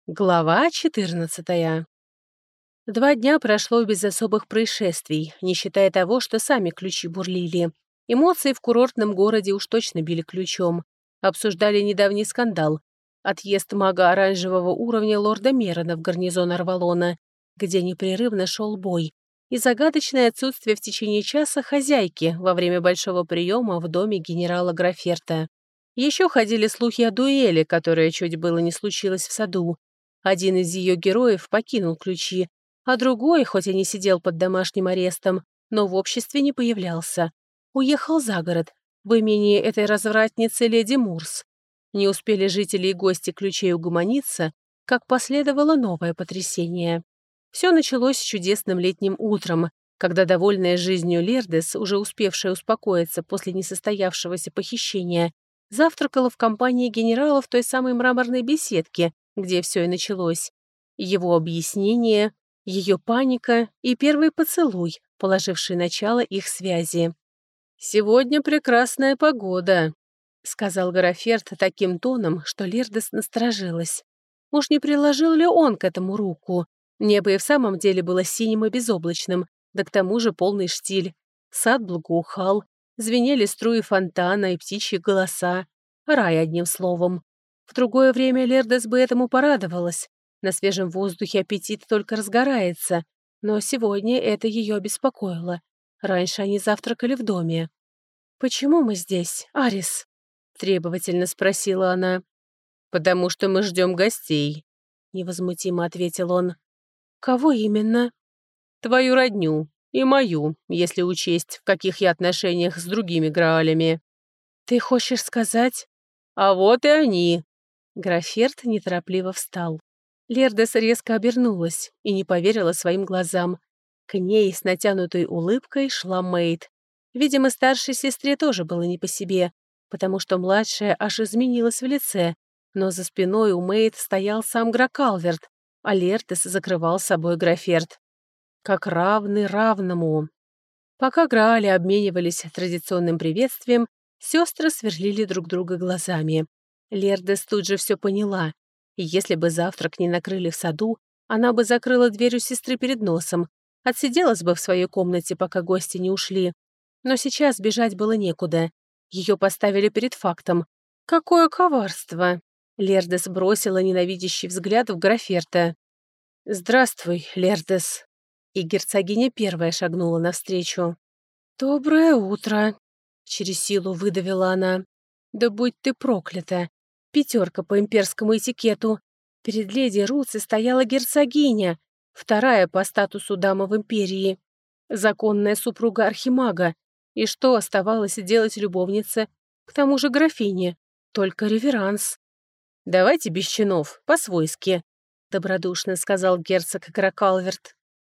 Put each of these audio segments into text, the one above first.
Глава 14. 2 дня прошло без особых происшествий, не считая того, что сами ключи бурлили. Эмоции в курортном городе уж точно били ключом. Обсуждали недавний скандал. Отъезд мага оранжевого уровня лорда Мерона в гарнизон Арвалона, где непрерывно шел бой, и загадочное отсутствие в течение часа хозяйки во время большого приема в доме генерала Граферта. Еще ходили слухи о дуэли, которая чуть было не случилась в саду. Один из ее героев покинул ключи, а другой, хоть и не сидел под домашним арестом, но в обществе не появлялся. Уехал за город, в имении этой развратницы леди Мурс. Не успели жители и гости ключей угомониться, как последовало новое потрясение. Все началось с чудесным летним утром, когда довольная жизнью Лердес, уже успевшая успокоиться после несостоявшегося похищения, завтракала в компании генерала в той самой мраморной беседке, где все и началось. Его объяснение, ее паника и первый поцелуй, положивший начало их связи. «Сегодня прекрасная погода», — сказал Граферт таким тоном, что Лердес насторожилась. Уж не приложил ли он к этому руку? Небо и в самом деле было синим и безоблачным, да к тому же полный штиль. Сад благоухал, звенели струи фонтана и птичьи голоса. Рай, одним словом. В другое время Лердес бы этому порадовалась. На свежем воздухе аппетит только разгорается. Но сегодня это ее беспокоило. Раньше они завтракали в доме. «Почему мы здесь, Арис?» — требовательно спросила она. «Потому что мы ждем гостей», — невозмутимо ответил он. «Кого именно?» «Твою родню и мою, если учесть, в каких я отношениях с другими Граалями». «Ты хочешь сказать?» «А вот и они!» Граферт неторопливо встал. Лердес резко обернулась и не поверила своим глазам. К ней с натянутой улыбкой шла Мэйд. Видимо, старшей сестре тоже было не по себе, потому что младшая аж изменилась в лице, но за спиной у Мэйд стоял сам Гракалверт, а Лердес закрывал собой Граферт. Как равный равному. Пока Граали обменивались традиционным приветствием, сестры сверлили друг друга глазами. Лердес тут же все поняла. И если бы завтрак не накрыли в саду, она бы закрыла дверь у сестры перед носом, отсиделась бы в своей комнате, пока гости не ушли. Но сейчас бежать было некуда. Ее поставили перед фактом. Какое коварство! Лердес бросила ненавидящий взгляд в Граферта. «Здравствуй, Лердес». И герцогиня первая шагнула навстречу. «Доброе утро», — через силу выдавила она. «Да будь ты проклята! 5 по имперскому этикету. Перед леди Руци стояла герцогиня, вторая по статусу дама в империи, законная супруга архимага. И что оставалось делать любовнице? К тому же графине. Только реверанс». «Давайте без чинов, по-свойски», — добродушно сказал герцог Гракалверт.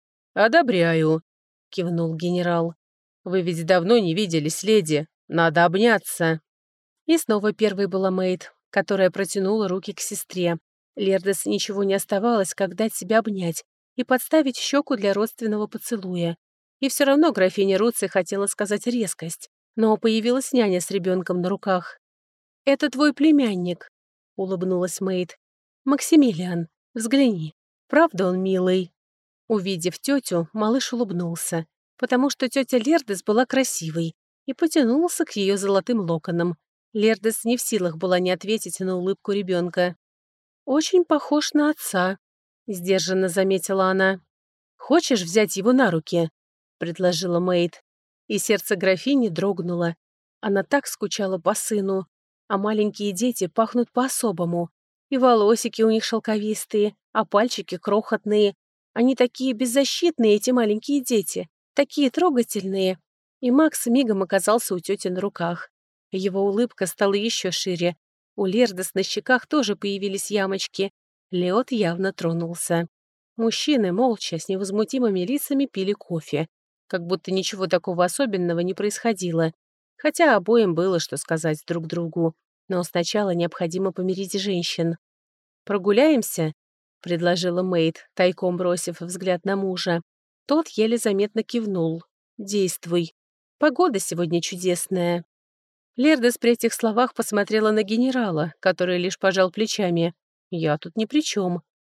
«Одобряю», — кивнул генерал. «Вы ведь давно не виделись, леди. Надо обняться». И снова первой была Мэйд, которая протянула руки к сестре. Лердес ничего не оставалось, как дать себя обнять и подставить щеку для родственного поцелуя. И все равно графиня Руци хотела сказать резкость, но появилась няня с ребенком на руках. «Это твой племянник», — улыбнулась Мэйд. «Максимилиан, взгляни. Правда он милый?» Увидев тетю, малыш улыбнулся, потому что тетя Лердес была красивой, и потянулся к ее золотым локонам. Лердес не в силах была не ответить на улыбку ребенка. «Очень похож на отца», — сдержанно заметила она. «Хочешь взять его на руки?» — предложила Мэйд. И сердце графини дрогнуло. Она так скучала по сыну, а маленькие дети пахнут по-особому. И волосики у них шелковистые, а пальчики крохотные. Они такие беззащитные, эти маленькие дети, такие трогательные. И Макс мигом оказался у тети на руках. Его улыбка стала еще шире. У Лердес на щеках тоже появились ямочки. Лед явно тронулся. Мужчины, молча, с невозмутимыми лицами пили кофе. Как будто ничего такого особенного не происходило. Хотя обоим было что сказать друг другу. Но сначала необходимо помирить женщин. «Прогуляемся?» — предложила Мэйд, тайком бросив взгляд на мужа. Тот еле заметно кивнул. «Действуй. Погода сегодня чудесная». Лердес при этих словах посмотрела на генерала, который лишь пожал плечами. «Я тут ни при чем».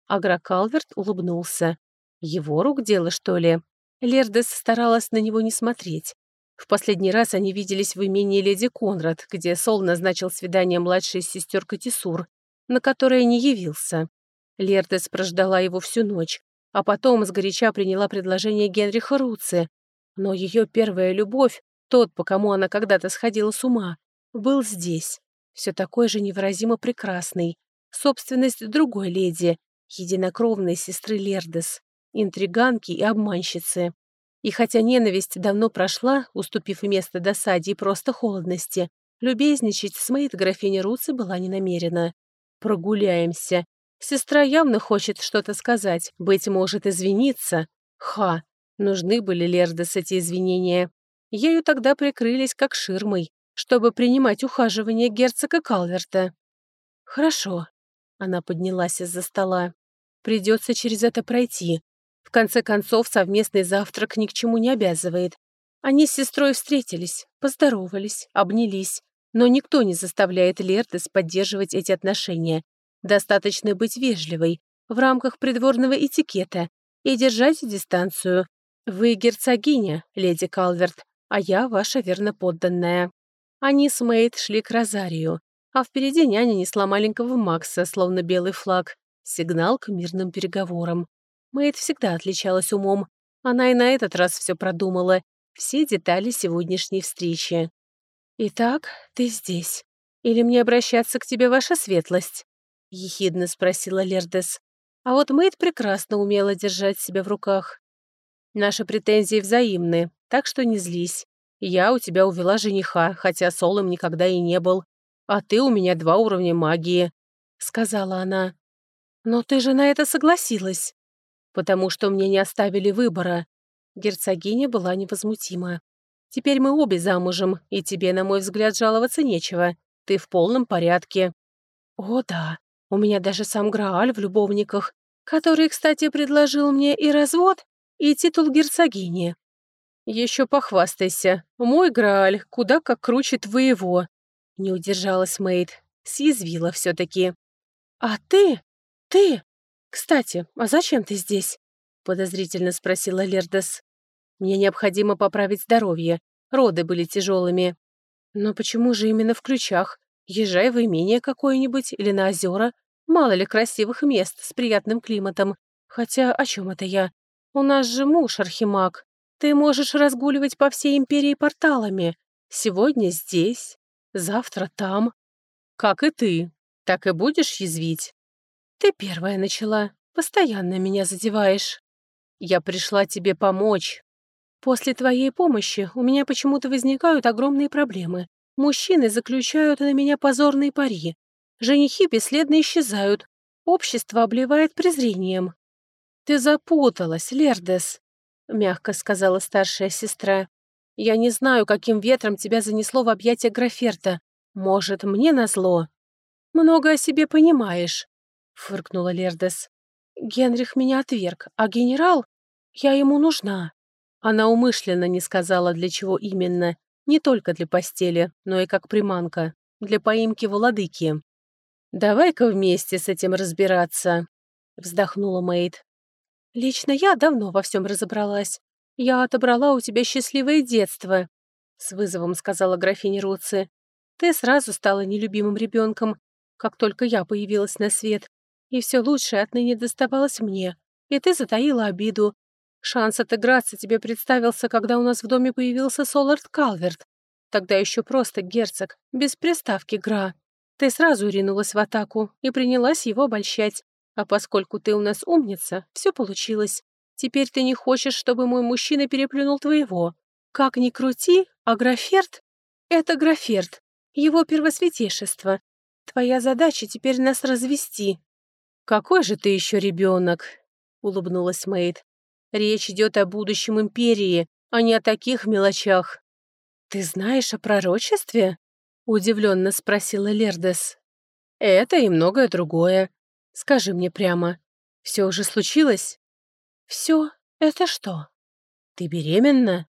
Агра Калверт улыбнулся. Его рук дело, что ли? Лердес старалась на него не смотреть. В последний раз они виделись в имении леди Конрад, где Сол назначил свидание младшей сестер Катисур, на которое не явился. Лердес прождала его всю ночь, а потом сгоряча приняла предложение Генриха Руци. Но ее первая любовь, тот, по кому она когда-то сходила с ума, был здесь, все такой же невыразимо прекрасный. Собственность другой леди, единокровной сестры Лердес, интриганки и обманщицы. И хотя ненависть давно прошла, уступив место досаде и просто холодности, любезничать с Мэйд графиня Руци была не намерена. «Прогуляемся. Сестра явно хочет что-то сказать, быть может, извиниться. Ха! Нужны были Лердес эти извинения. Ею тогда прикрылись как ширмой, чтобы принимать ухаживание герцога Калверта. «Хорошо». Она поднялась из-за стола. «Придется через это пройти. В конце концов, совместный завтрак ни к чему не обязывает. Они с сестрой встретились, поздоровались, обнялись. Но никто не заставляет Лердес поддерживать эти отношения. Достаточно быть вежливой, в рамках придворного этикета, и держать дистанцию. Вы герцогиня, леди Калверт, а я ваша верноподданная». Они с Мэйд шли к розарию, а впереди няня несла маленького Макса, словно белый флаг, сигнал к мирным переговорам. Мэйд всегда отличалась умом. Она и на этот раз все продумала, все детали сегодняшней встречи. «Итак, ты здесь. Или мне обращаться к тебе, ваша светлость?» — ехидно спросила Лердес. А вот Мэйд прекрасно умела держать себя в руках. «Наши претензии взаимны, так что не злись. Я у тебя увела жениха, хотя Сол им никогда и не был. А ты у меня 2 уровня магии», — сказала она. «Но ты же на это согласилась». «Потому что мне не оставили выбора». Герцогиня была невозмутима. «Теперь мы обе замужем, и тебе, на мой взгляд, жаловаться нечего. Ты в полном порядке». «О, да, у меня даже сам Грааль в любовниках, который, кстати, предложил мне и развод, и титул герцогини». «Еще похвастайся. Мой Грааль куда как круче твоего». Не удержалась Мэйд. Съязвила все-таки. «А ты? Ты? Кстати, а зачем ты здесь?» Подозрительно спросила Лердес. «Мне необходимо поправить здоровье. Роды были тяжелыми». «Но почему же именно в Ключах? Езжай в имение какое-нибудь или на озера. Мало ли красивых мест с приятным климатом. Хотя о чем это я? У нас же муж архимаг. Ты можешь разгуливать по всей империи порталами. Сегодня здесь, завтра там. Как и ты. Так и будешь язвить?» «Ты первая начала. Постоянно меня задеваешь». «Я пришла тебе помочь». «После твоей помощи у меня почему-то возникают огромные проблемы. Мужчины заключают на меня позорные пари. Женихи бесследно исчезают. Общество обливает презрением». «Ты запуталась, Лердес», — мягко сказала старшая сестра. «Я не знаю, каким ветром тебя занесло в объятия Граферта. Может, мне назло?» «Много о себе понимаешь», — фыркнула Лердес. «Генрих меня отверг, а генерал? Я ему нужна». Она умышленно не сказала, для чего именно. Не только для постели, но и как приманка. Для поимки владыки. «Давай-ка вместе с этим разбираться», — вздохнула Мэйд. «Лично я давно во всем разобралась. Я отобрала у тебя счастливое детство», — с вызовом сказала графиня Руци. «Ты сразу стала нелюбимым ребенком, как только я появилась на свет, и все лучшее отныне доставалось мне, и ты затаила обиду. Шанс отыграться тебе представился, когда у нас в доме появился Солард Калверт. Тогда еще просто герцог, без приставки Гра. Ты сразу ринулась в атаку и принялась его обольщать. А поскольку ты у нас умница, все получилось. Теперь ты не хочешь, чтобы мой мужчина переплюнул твоего. Как ни крути, а Граферт — это Граферт, его первосвятейшество. Твоя задача теперь нас развести». «Какой же ты еще ребенок?» — улыбнулась Мэйд. «Речь идет о будущем империи, а не о таких мелочах». «Ты знаешь о пророчестве?» — удивленно спросила Лердес. «Это и многое другое. Скажи мне прямо, все уже случилось?» «Все? Это что?» «Ты беременна?»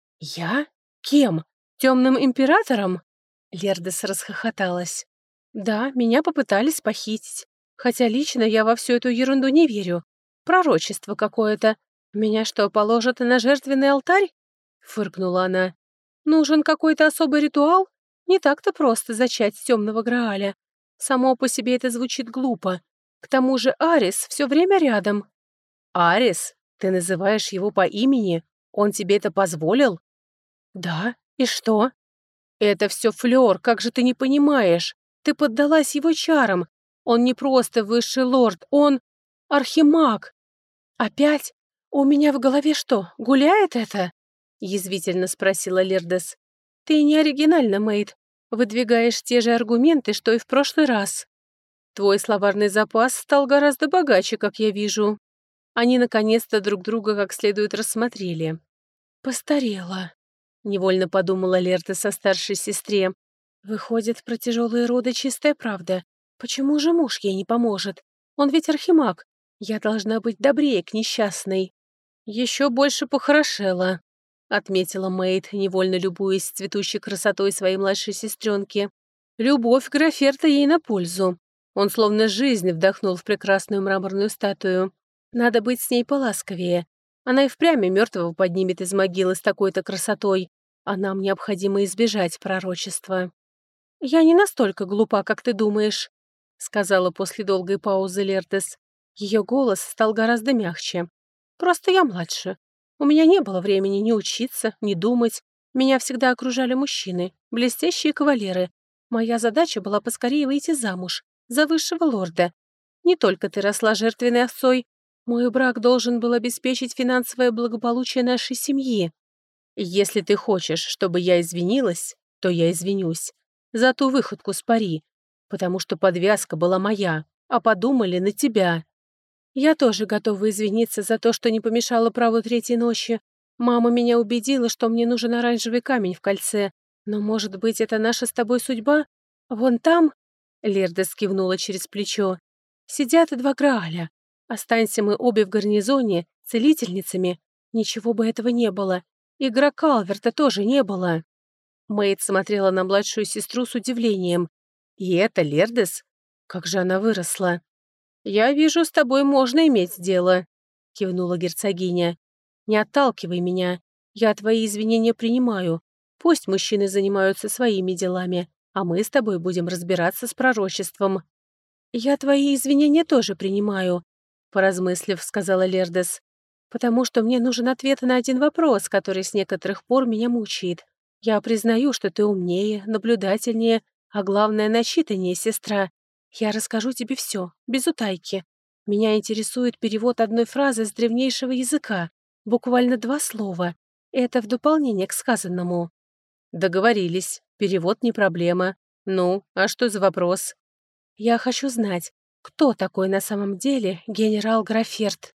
«Я? Кем? Темным императором?» Лердес расхохоталась. «Да, меня попытались похитить. Хотя лично я во всю эту ерунду не верю. Пророчество какое-то. Меня что, положат на жертвенный алтарь?» — фыркнула она. «Нужен какой-то особый ритуал? Не так-то просто зачать темного Грааля. Само по себе это звучит глупо. К тому же Арис все время рядом». «Арис? Ты называешь его по имени? Он тебе это позволил?» «Да. И что?» «Это все флёр, как же ты не понимаешь? Ты поддалась его чарам. Он не просто высший лорд, он архимаг». «Опять? У меня в голове что, гуляет это?» язвительно спросила Лердес. «Ты не оригинальна, Мэйд. Выдвигаешь те же аргументы, что и в прошлый раз. Твой словарный запас стал гораздо богаче, как я вижу». Они наконец-то друг друга как следует рассмотрели. «Постарела», — невольно подумала Лерта со старшей сестре. «Выходит, про тяжелые роды чистая правда. Почему же муж ей не поможет? Он ведь архимаг. Я должна быть добрее к несчастной». «Еще больше похорошела», — отметила Мэйд, невольно любуясь цветущей красотой своей младшей сестренки. «Любовь Граферта ей на пользу. Он словно жизнь вдохнул в прекрасную мраморную статую. Надо быть с ней поласковее. Она и впрямь мертвого поднимет из могилы с такой-то красотой, а нам необходимо избежать пророчества». «Я не настолько глупа, как ты думаешь», — сказала после долгой паузы Лердес. Ее голос стал гораздо мягче. «Просто я младше. У меня не было времени ни учиться, ни думать. Меня всегда окружали мужчины, блестящие кавалеры. Моя задача была поскорее выйти замуж, за высшего лорда. Не только ты росла жертвенной овцой. Мой брак должен был обеспечить финансовое благополучие нашей семьи. Если ты хочешь, чтобы я извинилась, то я извинюсь. За ту выходку с пари, потому что подвязка была моя, а подумали на тебя. Я тоже готова извиниться за то, что не помешала праву третьей ночи. Мама меня убедила, что мне нужен оранжевый камень в кольце. Но, может быть, это наша с тобой судьба? Вон там, — Лерда скивнула через плечо, — сидят два Грааля. Останься мы обе в гарнизоне, целительницами. Ничего бы этого не было. И Калверта тоже не было. Мэйд смотрела на младшую сестру с удивлением. «И это Лердес? Как же она выросла!» «Я вижу, с тобой можно иметь дело», — кивнула герцогиня. «Не отталкивай меня. Я твои извинения принимаю. Пусть мужчины занимаются своими делами, а мы с тобой будем разбираться с пророчеством». «Я твои извинения тоже принимаю», — поразмыслив, сказала Лердес, «потому что мне нужен ответ на один вопрос, который с некоторых пор меня мучает. Я признаю, что ты умнее, наблюдательнее, а главное, начитаннее, сестра. Я расскажу тебе все, без утайки. Меня интересует перевод одной фразы с древнейшего языка, буквально 2 слова. Это в дополнение к сказанному». «Договорились. Перевод не проблема. Ну, а что за вопрос?» «Я хочу знать, кто такой на самом деле генерал Граферт?»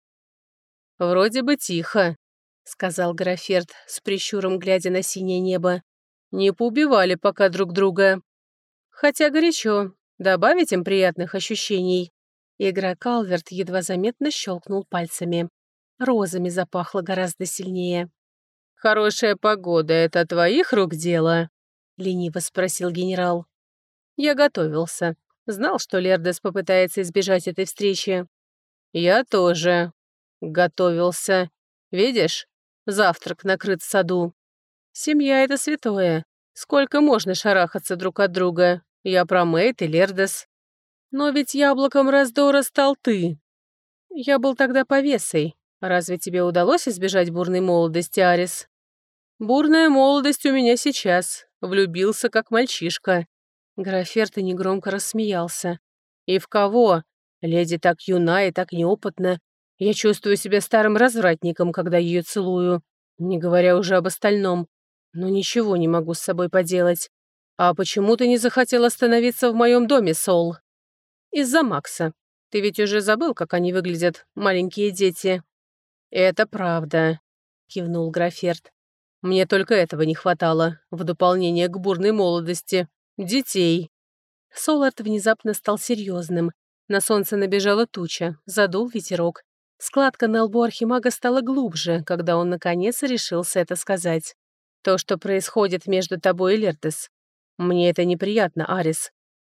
«Вроде бы тихо», — сказал Граферт, с прищуром глядя на синее небо. «Не поубивали пока друг друга. Хотя горячо. Добавить им приятных ощущений». Калверт едва заметно щелкнул пальцами. Розами запахло гораздо сильнее. «Хорошая погода — это твоих рук дело?» — лениво спросил генерал. «Я готовился. Знал, что Лердес попытается избежать этой встречи». «Я тоже готовился. Видишь, завтрак накрыт в саду. Семья — это святое. Сколько можно шарахаться друг от друга? Я про Мэйд и Лердес. Но ведь яблоком раздора стал ты. Я был тогда повесой. Разве тебе удалось избежать бурной молодости, Арис?» «Бурная молодость у меня сейчас. Влюбился, как мальчишка». Граферт негромко рассмеялся. «И в кого? Леди так юна и так неопытна. Я чувствую себя старым развратником, когда ее целую, не говоря уже об остальном. Но ничего не могу с собой поделать. А почему ты не захотел остановиться в моем доме, Сол?» «Из-за Макса. Ты ведь уже забыл, как они выглядят, маленькие дети?» «Это правда», — кивнул Граферт. «Мне только этого не хватало, в дополнение к бурной молодости. Детей». Солард внезапно стал серьезным. На солнце набежала туча, задул ветерок. Складка на лбу архимага стала глубже, когда он наконец решился это сказать. «То, что происходит между тобой и Лердес. Мне это неприятно, Арис.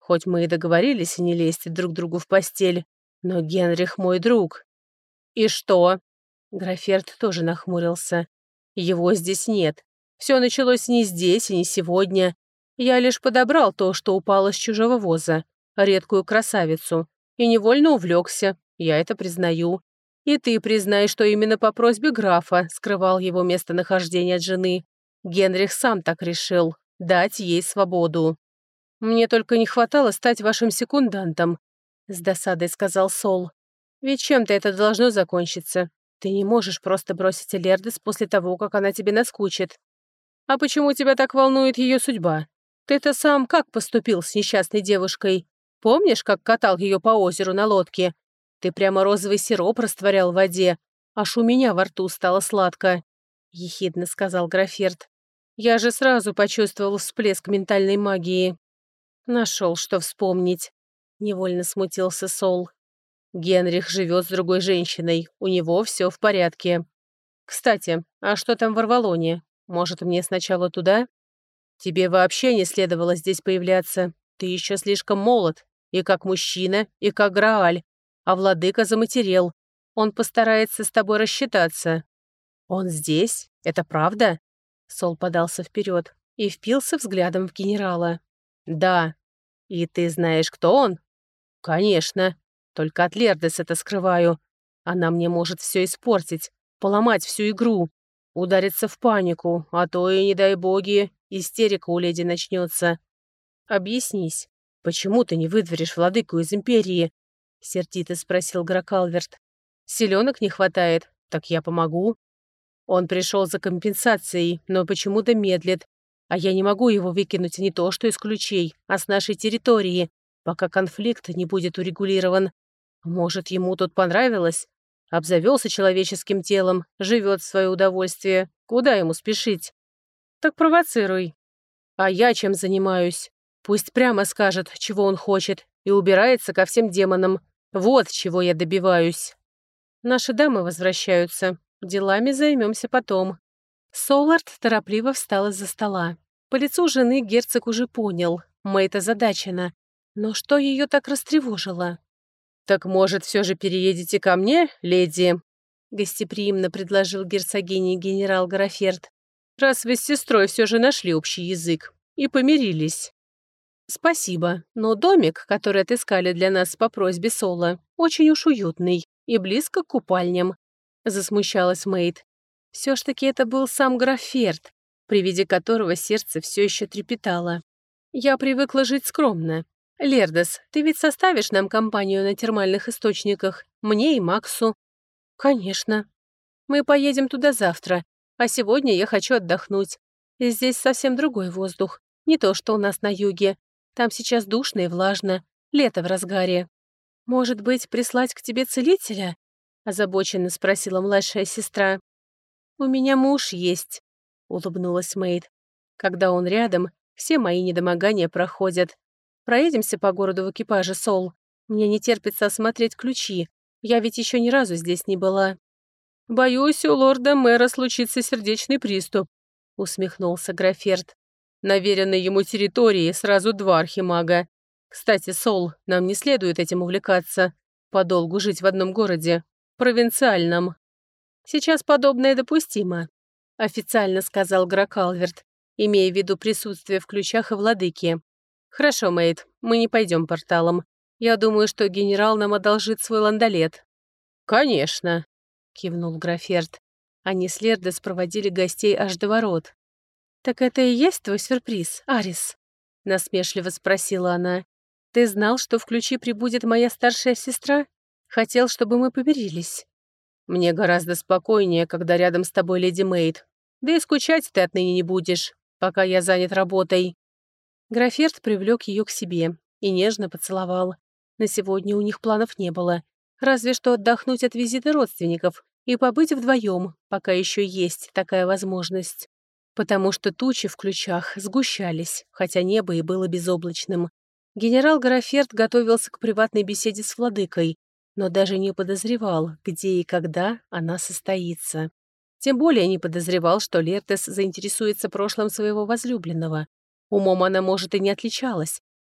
Хоть мы и договорились не лезть друг другу в постель, но Генрих мой друг». «И что?» Граферт тоже нахмурился. «Его здесь нет. Все началось не здесь и не сегодня. Я лишь подобрал то, что упало с чужого воза, редкую красавицу, и невольно увлекся, я это признаю. И ты признай, что именно по просьбе графа скрывал его местонахождение от жены. Генрих сам так решил, дать ей свободу». «Мне только не хватало стать вашим секундантом», — с досадой сказал Сол. «Ведь чем-то это должно закончиться. Ты не можешь просто бросить Лердес после того, как она тебе наскучит». «А почему тебя так волнует ее судьба? Ты-то сам как поступил с несчастной девушкой? Помнишь, как катал ее по озеру на лодке? Ты прямо розовый сироп растворял в воде, аж у меня во рту стало сладко», — ехидно сказал Граферт. «Я же сразу почувствовал всплеск ментальной магии». «Нашел, что вспомнить», — невольно смутился Сол. «Генрих живет с другой женщиной, у него все в порядке. Кстати, а что там в Арвалоне? Может, мне сначала туда? Тебе вообще не следовало здесь появляться. Ты еще слишком молод, и как мужчина, и как Грааль. А владыка заматерел. Он постарается с тобой рассчитаться». «Он здесь? Это правда?» Сол подался вперед и впился взглядом в генерала. «Да. И ты знаешь, кто он?» «Конечно. Только от Лердес это скрываю. Она мне может все испортить, поломать всю игру, удариться в панику, а то и, не дай боги, истерика у леди начнется. Объяснись, почему ты не выдворишь владыку из Империи?» — сердито спросил Гракалверт. «Селенок не хватает, так я помогу». Он пришел за компенсацией, но почему-то медлит, а я не могу его выкинуть не то что из ключей, а с нашей территории, пока конфликт не будет урегулирован. Может, ему тут понравилось? Обзавелся человеческим телом, живет в свое удовольствие. Куда ему спешить? Так провоцируй. А я чем занимаюсь? Пусть прямо скажет, чего он хочет, и убирается ко всем демонам. Вот чего я добиваюсь. Наши дамы возвращаются. Делами займемся потом. Солард торопливо встал из-за стола. По лицу жены герцог уже понял. Мэйд озадачена. Но что ее так растревожило? «Так, может, все же переедете ко мне, леди?» Гостеприимно предложил герцогине генерал Граферт. «Раз вы с сестрой все же нашли общий язык и помирились». «Спасибо, но домик, который отыскали для нас по просьбе Сола, очень уж уютный и близко к купальням», — засмущалась Мэйд. Все ж таки это был сам Граферт, при виде которого сердце все еще трепетало. «Я привыкла жить скромно. Лердес, ты ведь составишь нам компанию на термальных источниках, мне и Максу?» «Конечно. Мы поедем туда завтра, а сегодня я хочу отдохнуть. Здесь совсем другой воздух, не то что у нас на юге. Там сейчас душно и влажно, лето в разгаре. Может быть, прислать к тебе целителя?» — озабоченно спросила младшая сестра. «У меня муж есть», — улыбнулась Мэйд. «Когда он рядом, все мои недомогания проходят. Проедемся по городу в экипаже, Сол. Мне не терпится осмотреть ключи. Я ведь еще ни разу здесь не была». «Боюсь, у лорда-мэра случится сердечный приступ», — усмехнулся Граферт. «На веренной ему территории сразу два архимага. Кстати, Сол, нам не следует этим увлекаться. Подолгу жить в одном городе. Провинциальном». «Сейчас подобное допустимо», — официально сказал Гракалверт, имея в виду присутствие в ключах и владыке. «Хорошо, Мэйд, мы не пойдем порталом. Я думаю, что генерал нам одолжит свой ландолет». «Конечно», — кивнул Граферт. Они с Лердес проводили гостей аж до ворот. «Так это и есть твой сюрприз, Арис?» — насмешливо спросила она. «Ты знал, что в ключи прибудет моя старшая сестра? Хотел, чтобы мы помирились?» «Мне гораздо спокойнее, когда рядом с тобой леди Мэйд. Да и скучать ты отныне не будешь, пока я занят работой». Граферт привлек ее к себе и нежно поцеловал. На сегодня у них планов не было, разве что отдохнуть от визита родственников и побыть вдвоем, пока еще есть такая возможность. Потому что тучи в ключах сгущались, хотя небо и было безоблачным. Генерал Граферт готовился к приватной беседе с владыкой, но даже не подозревал, где и когда она состоится. Тем более не подозревал, что Лердес заинтересуется прошлым своего возлюбленного. Умом она, может, и не отличалась,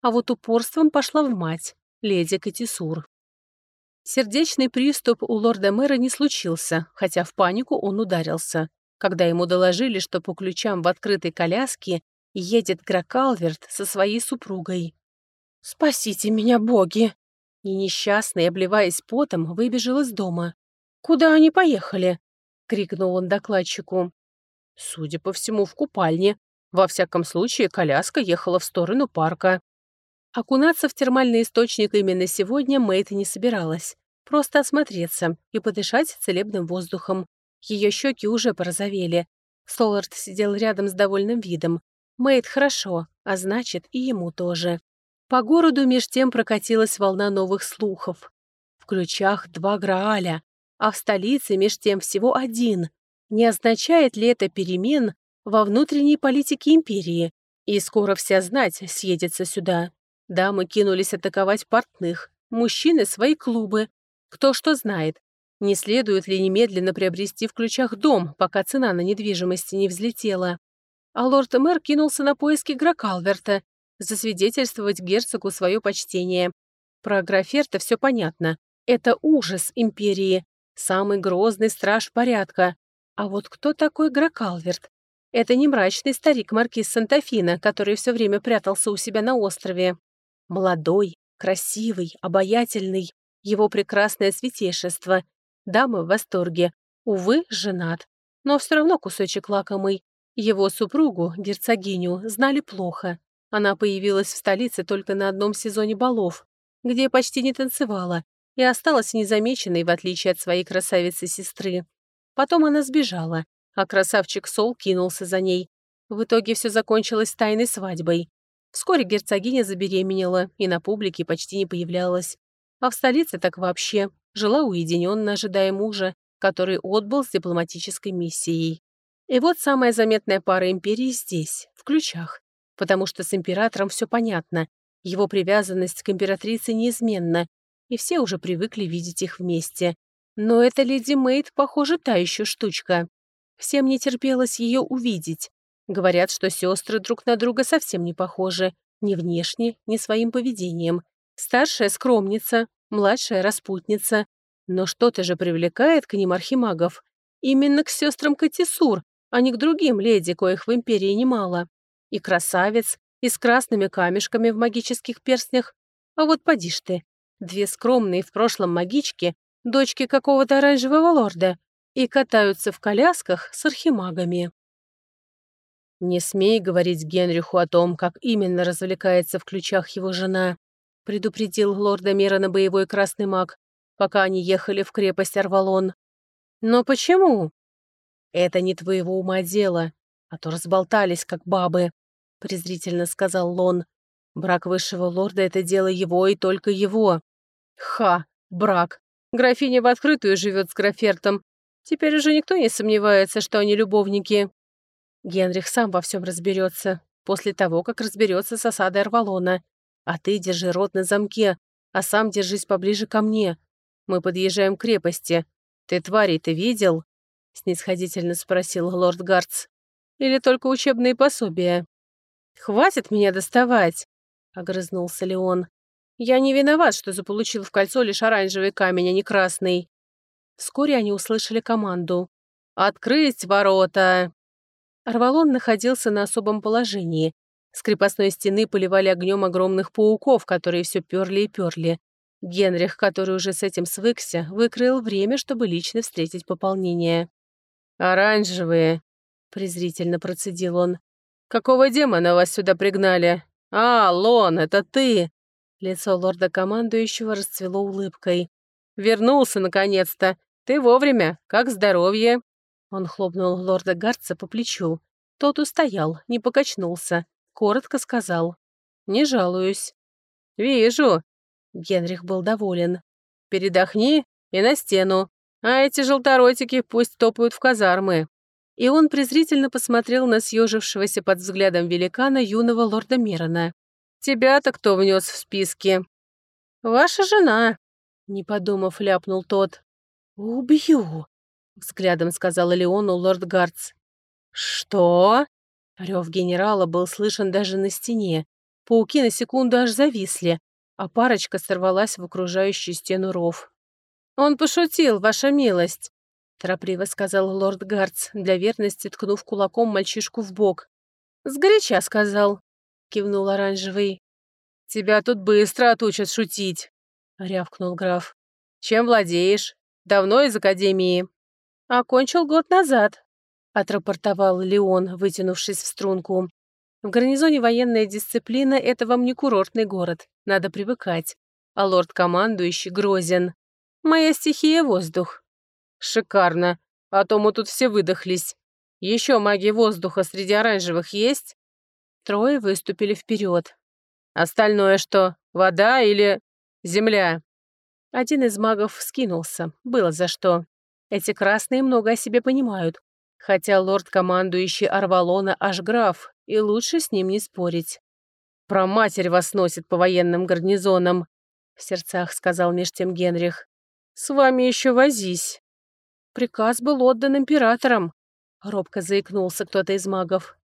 а вот упорством пошла в мать, леди Катисур. Сердечный приступ у лорда-мэра не случился, хотя в панику он ударился, когда ему доложили, что по ключам в открытой коляске едет Гракалверт со своей супругой. «Спасите меня, боги!» И несчастный, обливаясь потом, выбежал из дома. «Куда они поехали?» — крикнул он докладчику. «Судя по всему, в купальне. Во всяком случае, коляска ехала в сторону парка». Окунаться в термальный источник именно сегодня Мэйд не собиралась. Просто осмотреться и подышать целебным воздухом. Ее щеки уже порозовели. Солард сидел рядом с довольным видом. Мэйд хорошо, а значит, и ему тоже. По городу меж тем прокатилась волна новых слухов. В ключах 2 Грааля, а в столице меж тем всего 1. Не означает ли это перемен во внутренней политике империи? И скоро вся знать съедется сюда. Дамы кинулись атаковать портных, мужчины — свои клубы. Кто что знает. Не следует ли немедленно приобрести в ключах дом, пока цена на недвижимости не взлетела? А лорд-мэр кинулся на поиски Гракалверта, засвидетельствовать герцогу свое почтение. Про Граферта все понятно. Это ужас империи, самый грозный страж порядка. А вот кто такой Гракалверт? Это не мрачный старик-маркиз Сантафина, который все время прятался у себя на острове. Молодой, красивый, обаятельный, его прекрасное святейшество. Дамы в восторге. Увы, женат. Но все равно кусочек лакомый. Его супругу, герцогиню, знали плохо. Она появилась в столице только на одном сезоне балов, где почти не танцевала, и осталась незамеченной, в отличие от своей красавицы-сестры. Потом она сбежала, а красавчик Сол кинулся за ней. В итоге все закончилось тайной свадьбой. Вскоре герцогиня забеременела и на публике почти не появлялась. А в столице так вообще жила уединенно, ожидая мужа, который отбыл с дипломатической миссией. И вот самая заметная пара империи здесь, в ключах. Потому что с императором все понятно, его привязанность к императрице неизменна, и все уже привыкли видеть их вместе. Но эта леди Мэйд, похоже, та еще штучка. Всем не терпелось ее увидеть. Говорят, что сестры друг на друга совсем не похожи, ни внешне, ни своим поведением. Старшая скромница, младшая распутница. Но что-то же привлекает к ним архимагов. Именно к сестрам Катисур, а не к другим леди, коих в империи немало. И красавец, и с красными камешками в магических перстнях. А вот поди ж ты, 2 скромные в прошлом магички, дочки какого-то оранжевого лорда, и катаются в колясках с архимагами. «Не смей говорить Генриху о том, как именно развлекается в ключах его жена», предупредил лорда Мирона боевой красный маг, пока они ехали в крепость Арвалон. «Но почему?» «Это не твоего ума дело, а то разболтались, как бабы», презрительно сказал Лон. «Брак высшего лорда — это дело его и только его». «Ха, брак. Графиня в открытую живет с Графертом. Теперь уже никто не сомневается, что они любовники». Генрих сам во всем разберется, после того, как разберется с осадой Арвалона. А ты держи рот на замке, а сам держись поближе ко мне. Мы подъезжаем к крепости. Ты тварей-то видел?» снисходительно спросил лорд Гартс. «Или только учебные пособия?» «Хватит меня доставать!» — огрызнулся Леон. «Я не виноват, что заполучил в кольцо лишь оранжевый камень, а не красный». Вскоре они услышали команду. «Открыть ворота!» Арвалон находился на особом положении. С крепостной стены поливали огнем огромных пауков, которые все перли и перли. Генрих, который уже с этим свыкся, выкроил время, чтобы лично встретить пополнение. «Оранжевые!» — презрительно процедил он. «Какого демона вас сюда пригнали? А, Лон, это ты!» Лицо лорда-командующего расцвело улыбкой. «Вернулся, наконец-то! Ты вовремя, как здоровье!» Он хлопнул лорда Гартса по плечу. Тот устоял, не покачнулся. Коротко сказал. «Не жалуюсь». «Вижу». Генрих был доволен. «Передохни и на стену. А эти желторотики пусть топают в казармы». И он презрительно посмотрел на съежившегося под взглядом великана юного лорда Мирона. «Тебя-то кто внес в списки?» «Ваша жена», — не подумав, ляпнул тот. «Убью», — взглядом сказала Леону лорд Гартс. «Что?» Рев генерала был слышен даже на стене. Пауки на секунду аж зависли, а парочка сорвалась в окружающую стену ров. «Он пошутил, ваша милость», — торопливо сказал лорд Гардс, для верности ткнув кулаком мальчишку в бок. «Сгоряча сказал», — кивнул оранжевый. «Тебя тут быстро отучат шутить», — рявкнул граф. «Чем владеешь? Давно из академии?» «Окончил год назад», — отрапортовал Леон, вытянувшись в струнку. «В гарнизоне военная дисциплина — это вам не курортный город, надо привыкать. А лорд-командующий грозен. Моя стихия — воздух». «Шикарно, а то мы тут все выдохлись. Еще маги воздуха среди оранжевых есть?» Трое выступили вперед. «Остальное что, вода или земля?» Один из магов вскинулся, было за что. Эти красные много о себе понимают, хотя лорд-командующий Арвалона аж граф, и лучше с ним не спорить. «Про матерь вас носит по военным гарнизонам», — в сердцах сказал меж тем Генрих. «С вами еще возись». «Приказ был отдан императором», — робко заикнулся кто-то из магов.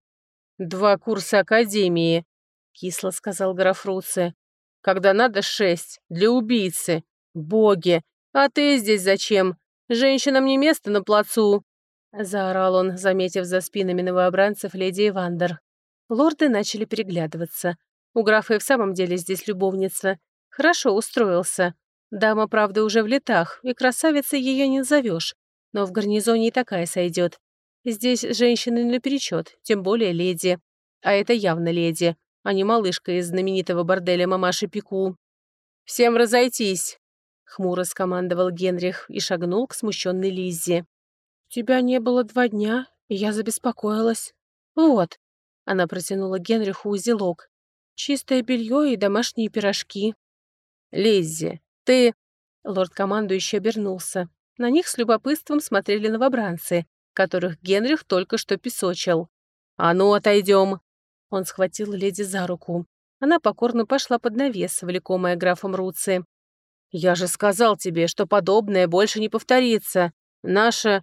«2 курса академии», — кисло сказал граф Руци. «Когда надо 6, для убийцы. Боги, а ты здесь зачем? Женщинам не место на плацу!» Заорал он, заметив за спинами новобранцев леди Эвандер. Лорды начали переглядываться. У графа и в самом деле здесь любовница. Хорошо устроился. Дама, правда, уже в летах, и красавицей ее не назовешь. Но в гарнизоне и такая сойдет. Здесь женщины наперечет, тем более леди. А это явно леди, а не малышка из знаменитого борделя мамаши Пику. «Всем разойтись!» — хмуро скомандовал Генрих и шагнул к смущенной Лиззе. «Тебя не было 2 дня, и я забеспокоилась. Вот». Она протянула Генриху узелок. «Чистое белье и домашние пирожки». «Лиззи, ты...» Лорд-командующий обернулся. На них с любопытством смотрели новобранцы, которых Генрих только что песочил. «А ну, отойдем!» Он схватил леди за руку. Она покорно пошла под навес, влекомая графом Руци. «Я же сказал тебе, что подобное больше не повторится. Наша...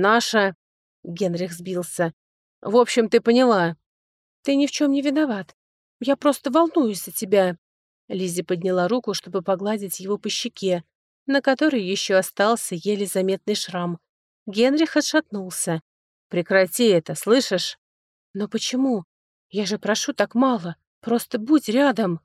Генрих сбился. «В общем, ты поняла». «Ты ни в чем не виноват. Я просто волнуюсь за тебя». Лиззи подняла руку, чтобы погладить его по щеке, на которой еще остался еле заметный шрам. Генрих отшатнулся. «Прекрати это, слышишь?» «Но почему? Я же прошу так мало. Просто будь рядом».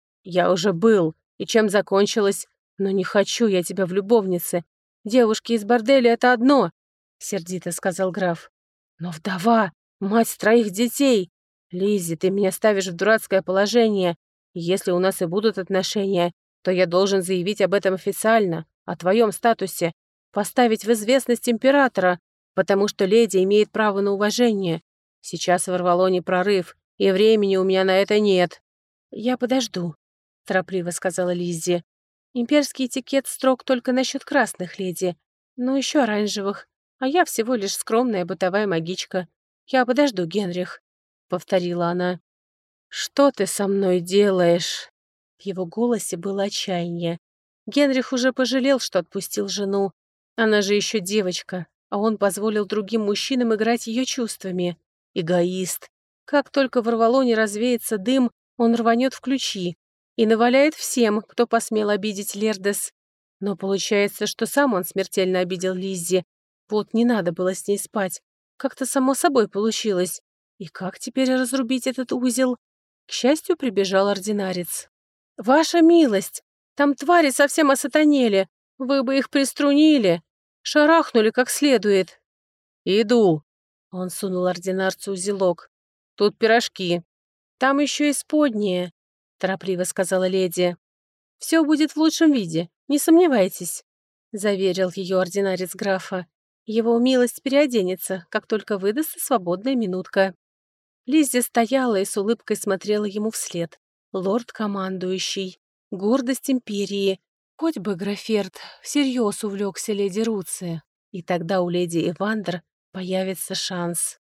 «Я уже был. И чем закончилось? Но не хочу я тебя в любовнице. Девушки из борделя — это одно», — сердито сказал граф. «Но вдова, мать 3 детей. Лиззи, ты меня ставишь в дурацкое положение. Если у нас и будут отношения, то я должен заявить об этом официально, о твоем статусе, поставить в известность императора, потому что леди имеет право на уважение. Сейчас в Арвалоне прорыв, и времени у меня на это нет». «Я подожду», — торопливо сказала Лиззи. «Имперский этикет строг только насчет красных леди, но еще оранжевых, а я всего лишь скромная бытовая магичка. Я подожду, Генрих», — повторила она. «Что ты со мной делаешь?» В его голосе было отчаяние. Генрих уже пожалел, что отпустил жену. Она же еще девочка, а он позволил другим мужчинам играть ее чувствами. Эгоист. Как только в Арвалоне развеется дым, он рванет в ключи и наваляет всем, кто посмел обидеть Лердес. Но получается, что сам он смертельно обидел Лиззи. Вот не надо было с ней спать. Как-то само собой получилось. И как теперь разрубить этот узел? К счастью, прибежал ординарец. «Ваша милость! Там твари совсем осатанели. Вы бы их приструнили. Шарахнули как следует». «Иду!» Он сунул ординарцу узелок. «Тут пирожки». «Там еще и сподние», — торопливо сказала леди. «Все будет в лучшем виде, не сомневайтесь», — заверил ее ординарец графа. «Его милость переоденется, как только выдастся свободная минутка». Лиззи стояла и с улыбкой смотрела ему вслед. Лорд-командующий, гордость империи. Хоть бы Граферт всерьез увлекся леди Руци, и тогда у леди Эвандер появится шанс.